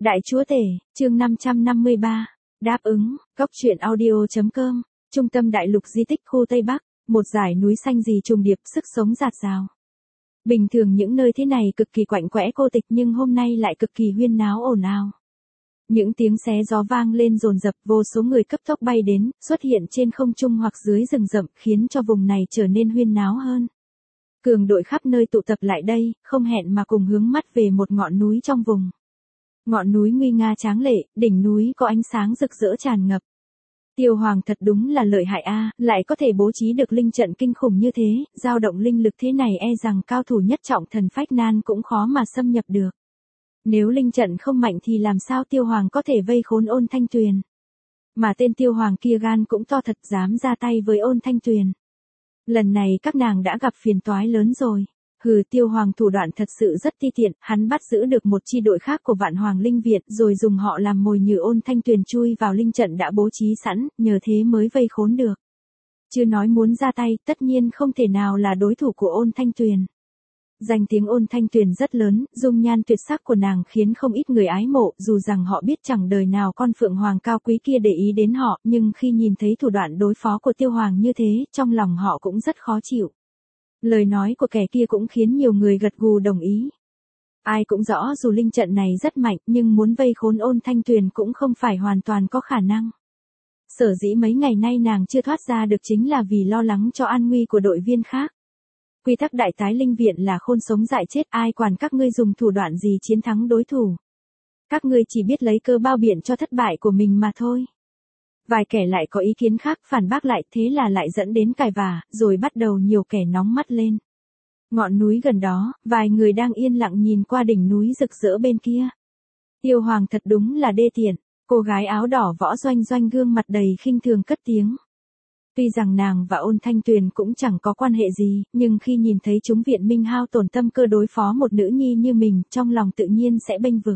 Đại chúa tể, chương 553. Đáp ứng, Cốc truyện audio.com. Trung tâm đại lục di tích khu Tây Bắc, một dải núi xanh rì trùng điệp, sức sống rạt rào. Bình thường những nơi thế này cực kỳ quạnh quẽ cô tịch, nhưng hôm nay lại cực kỳ huyên náo ồn ào. Những tiếng xé gió vang lên dồn dập, vô số người cấp tốc bay đến, xuất hiện trên không trung hoặc dưới rừng rậm, khiến cho vùng này trở nên huyên náo hơn. Cường đội khắp nơi tụ tập lại đây, không hẹn mà cùng hướng mắt về một ngọn núi trong vùng. Ngọn núi nguy nga tráng lệ, đỉnh núi có ánh sáng rực rỡ tràn ngập. Tiêu Hoàng thật đúng là lợi hại a, lại có thể bố trí được linh trận kinh khủng như thế, dao động linh lực thế này e rằng cao thủ nhất trọng thần phách nan cũng khó mà xâm nhập được. Nếu linh trận không mạnh thì làm sao Tiêu Hoàng có thể vây khốn Ôn Thanh Tuyền? Mà tên Tiêu Hoàng kia gan cũng to thật, dám ra tay với Ôn Thanh Tuyền. Lần này các nàng đã gặp phiền toái lớn rồi. Tiêu Hoàng thủ đoạn thật sự rất ti tiện, hắn bắt giữ được một chi đội khác của Vạn Hoàng Linh Viện, rồi dùng họ làm mồi nhử Ôn Thanh Tuyền chui vào linh trận đã bố trí sẵn, nhờ thế mới vây khốn được. Chưa nói muốn ra tay, tất nhiên không thể nào là đối thủ của Ôn Thanh Tuyền. Danh tiếng Ôn Thanh Tuyền rất lớn, dung nhan tuyệt sắc của nàng khiến không ít người ái mộ, dù rằng họ biết chẳng đời nào con Phượng Hoàng cao quý kia để ý đến họ, nhưng khi nhìn thấy thủ đoạn đối phó của Tiêu Hoàng như thế, trong lòng họ cũng rất khó chịu. Lời nói của kẻ kia cũng khiến nhiều người gật gù đồng ý. Ai cũng rõ dù linh trận này rất mạnh, nhưng muốn vây khốn Ôn Thanh Tuyền cũng không phải hoàn toàn có khả năng. Sở dĩ mấy ngày nay nàng chưa thoát ra được chính là vì lo lắng cho an nguy của đội viên khác. Quy tắc đại tái linh viện là khôn sống dại chết, ai quản các ngươi dùng thủ đoạn gì chiến thắng đối thủ. Các ngươi chỉ biết lấy cơ bao biện cho thất bại của mình mà thôi. Vài kẻ lại có ý kiến khác phản bác lại, thế là lại dẫn đến cãi vã, rồi bắt đầu nhiều kẻ nóng mắt lên. Ngọn núi gần đó, vài người đang yên lặng nhìn qua đỉnh núi rực rỡ bên kia. Tiêu Hoàng thật đúng là đê tiện, cô gái áo đỏ Võ Doanh Doanh gương mặt đầy khinh thường cất tiếng. Tuy rằng nàng và Ôn Thanh Tuyền cũng chẳng có quan hệ gì, nhưng khi nhìn thấy chúng viện minh hao tổn tâm cơ đối phó một nữ nhi như mình, trong lòng tự nhiên sẽ bênh vực.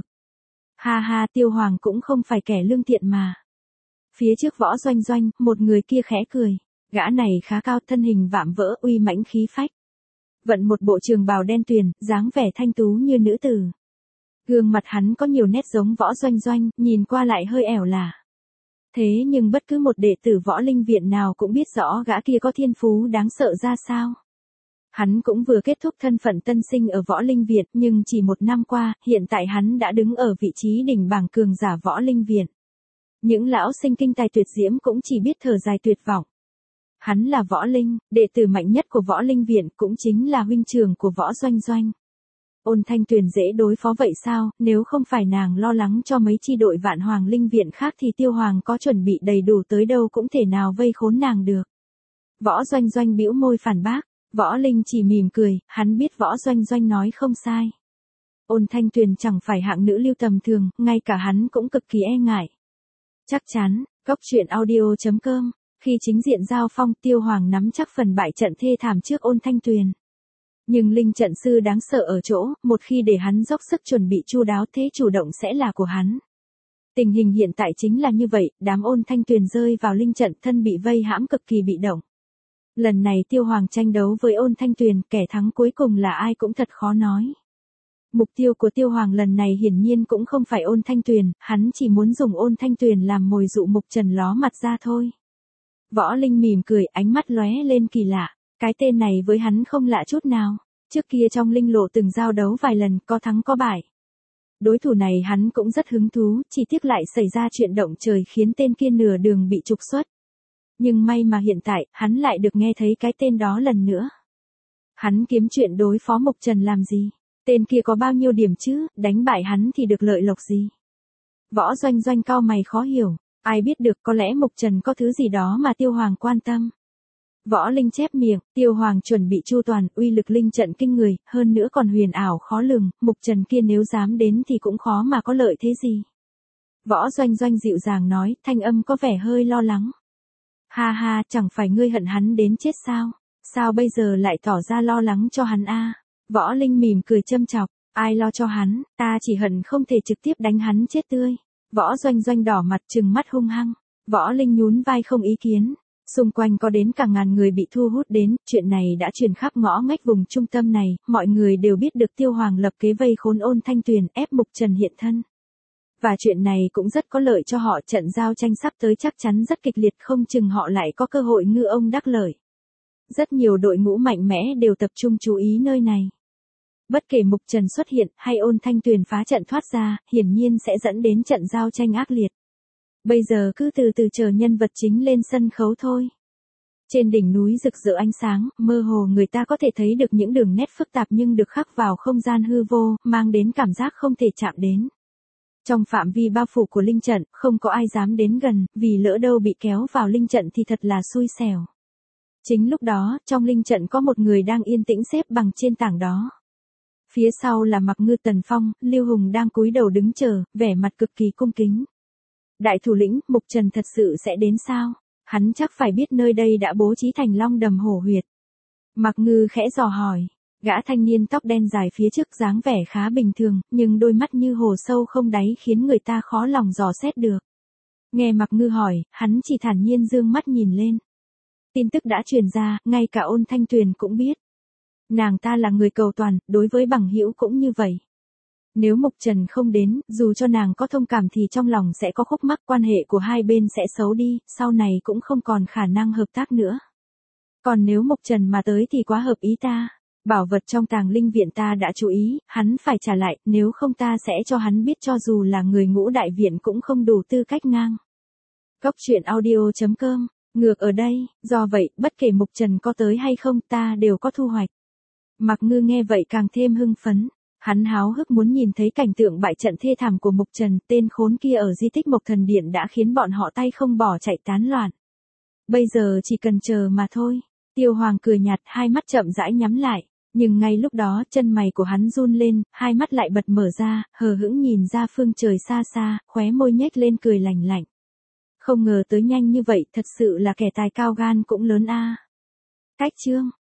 Ha ha, Tiêu Hoàng cũng không phải kẻ lương thiện mà. Phía trước Võ Doanh Doanh, một người kia khẽ cười. Gã này khá cao, thân hình vạm vỡ, uy mãnh khí phách. Vận một bộ trường bào đen tuyền, dáng vẻ thanh tú như nữ tử. Gương mặt hắn có nhiều nét giống Võ Doanh Doanh, nhìn qua lại hơi ẻo lả. Thế nhưng bất cứ một đệ tử Võ Linh Viện nào cũng biết rõ gã kia có thiên phú đáng sợ ra sao. Hắn cũng vừa kết thúc thân phận tân sinh ở Võ Linh Viện, nhưng chỉ một năm qua, hiện tại hắn đã đứng ở vị trí đỉnh bảng cường giả Võ Linh Viện. Những lão sinh kinh tài tuyệt diễm cũng chỉ biết thở dài tuyệt vọng. Hắn là Võ Linh, đệ tử mạnh nhất của Võ Linh Viện, cũng chính là huynh trưởng của Võ Doanh Doanh. Ôn Thanh Tuyền dễ đối phó vậy sao? Nếu không phải nàng lo lắng cho mấy chi đội Vạn Hoàng Linh Viện khác thì Tiêu Hoàng có chuẩn bị đầy đủ tới đâu cũng thể nào vây khốn nàng được. Võ Doanh Doanh bĩu môi phản bác. Võ Linh chỉ mỉm cười, hắn biết Võ Doanh Doanh nói không sai. Ôn Thanh Tuyền chẳng phải hạng nữ lưu tầm thường, ngay cả hắn cũng cực kỳ e ngại. Chắc chắn, Cốc truyện audio.com. Khi chính diện giao phong, Tiêu Hoàng nắm chắc phần bại trận thê thảm trước Ôn Thanh Tuyền. Nhưng linh trận sư đáng sợ ở chỗ, một khi để hắn dốc sức chuẩn bị chu đáo thế chủ động sẽ là của hắn. Tình hình hiện tại chính là như vậy, đám Ôn Thanh Tuyền rơi vào linh trận, thân bị vây hãm cực kỳ bị động. Lần này Tiêu Hoàng tranh đấu với Ôn Thanh Tuyền, kẻ thắng cuối cùng là ai cũng thật khó nói. Mục tiêu của Tiêu Hoàng lần này hiển nhiên cũng không phải Ôn Thanh Tuyền, hắn chỉ muốn dùng Ôn Thanh Tuyền làm mồi dụ Mục Trần ló mặt ra thôi. Võ Linh mỉm cười, ánh mắt lóe lên kỳ lạ. Cái tên này với hắn không lạ chút nào. Trước kia trong linh lộ từng giao đấu vài lần, có thắng có bại. Đối thủ này hắn cũng rất hứng thú, chỉ tiếc lại xảy ra chuyện động trời khiến tên kia nửa đường bị trục xuất. Nhưng may mà hiện tại, hắn lại được nghe thấy cái tên đó lần nữa. Hắn kiếm chuyện đối phó Mục Trần làm gì? Tên kia có bao nhiêu điểm chứ, đánh bại hắn thì được lợi lộc gì? Võ Doanh Doanh cau mày khó hiểu, ai biết được, có lẽ Mục Trần có thứ gì đó mà Tiêu Hoàng quan tâm. Võ Linh chép miệng, Tiêu Hoàng chuẩn bị chu toàn, uy lực linh trận kinh người, hơn nữa còn huyền ảo khó lường, Mục Trần kia nếu dám đến thì cũng khó mà có lợi thế gì. Võ Doanh Doanh dịu dàng nói, thanh âm có vẻ hơi lo lắng. Ha ha, chẳng phải ngươi hận hắn đến chết sao? Sao bây giờ lại tỏ ra lo lắng cho hắn a? Võ Linh mỉm cười châm chọc, ai lo cho hắn, ta chỉ hận không thể trực tiếp đánh hắn chết tươi. Võ Doanh Doanh đỏ mặt trừng mắt hung hăng. Võ Linh nhún vai không ý kiến. Xung quanh có đến cả ngàn người bị thu hút đến, chuyện này đã truyền khắp ngõ ngách vùng trung tâm này, mọi người đều biết được Tiêu Hoàng lập kế vây khốn Ôn Thanh Tuyền, ép Mục Trần hiện thân. Và chuyện này cũng rất có lợi cho họ, trận giao tranh sắp tới chắc chắn rất kịch liệt, không chừng họ lại có cơ hội ngư ông đắc lợi. Rất nhiều đội ngũ mạnh mẽ đều tập trung chú ý nơi này. Bất kể Mục Trần xuất hiện hay Ôn Thanh Tuyền phá trận thoát ra, hiển nhiên sẽ dẫn đến trận giao tranh ác liệt. Bây giờ cứ từ từ chờ nhân vật chính lên sân khấu thôi. Trên đỉnh núi rực rỡ ánh sáng, mơ hồ người ta có thể thấy được những đường nét phức tạp nhưng được khắc vào không gian hư vô, mang đến cảm giác không thể chạm đến. Trong phạm vi bao phủ của linh trận, không có ai dám đến gần, vì lỡ đâu bị kéo vào linh trận thì thật là xui xẻo. Chính lúc đó, trong linh trận có một người đang yên tĩnh xếp bằng trên tảng đó. Phía sau là Mạc Ngư, Tần Phong, Lưu Hùng đang cúi đầu đứng chờ, vẻ mặt cực kỳ cung kính. Đại thủ lĩnh, Mục Trần thật sự sẽ đến sao? Hắn chắc phải biết nơi đây đã bố trí thành long đầm hổ huyệt. Mạc Ngư khẽ dò hỏi. Gã thanh niên tóc đen dài phía trước dáng vẻ khá bình thường, nhưng đôi mắt như hồ sâu không đáy khiến người ta khó lòng dò xét được. Nghe Mạc Ngư hỏi, hắn chỉ thản nhiên dương mắt nhìn lên. Tin tức đã truyền ra, ngay cả Ôn Thanh Tuyền cũng biết. Nàng ta là người cầu toàn, đối với bằng hữu cũng như vậy. Nếu Mục Trần không đến, dù cho nàng có thông cảm thì trong lòng sẽ có khúc mắc, quan hệ của hai bên sẽ xấu đi, sau này cũng không còn khả năng hợp tác nữa. Còn nếu Mục Trần mà tới thì quá hợp ý ta. Bảo vật trong Tàng Linh Viện ta đã chú ý, hắn phải trả lại, nếu không ta sẽ cho hắn biết cho dù là người Ngũ Đại Viện cũng không đủ tư cách ngang. Cốc truyện audio.com. Ngược ở đây, do vậy, bất kể Mục Trần có tới hay không ta đều có thu hoạch. Mạc Ngư nghe vậy càng thêm hưng phấn. Hắn háo hức muốn nhìn thấy cảnh tượng bại trận thê thảm của Mục Trần, tên khốn kia ở di tích Mộc Thần Điện đã khiến bọn họ tay không bỏ chạy tán loạn. Bây giờ chỉ cần chờ mà thôi. Tiêu Hoàng cười nhạt, hai mắt chậm rãi nhắm lại. Nhưng ngay lúc đó, chân mày của hắn run lên, hai mắt lại bật mở ra, hờ hững nhìn ra phương trời xa xa, khóe môi nhếch lên cười lành lạnh. Không ngờ tới nhanh như vậy, thật sự là kẻ tài cao gan cũng lớn a. Cách chương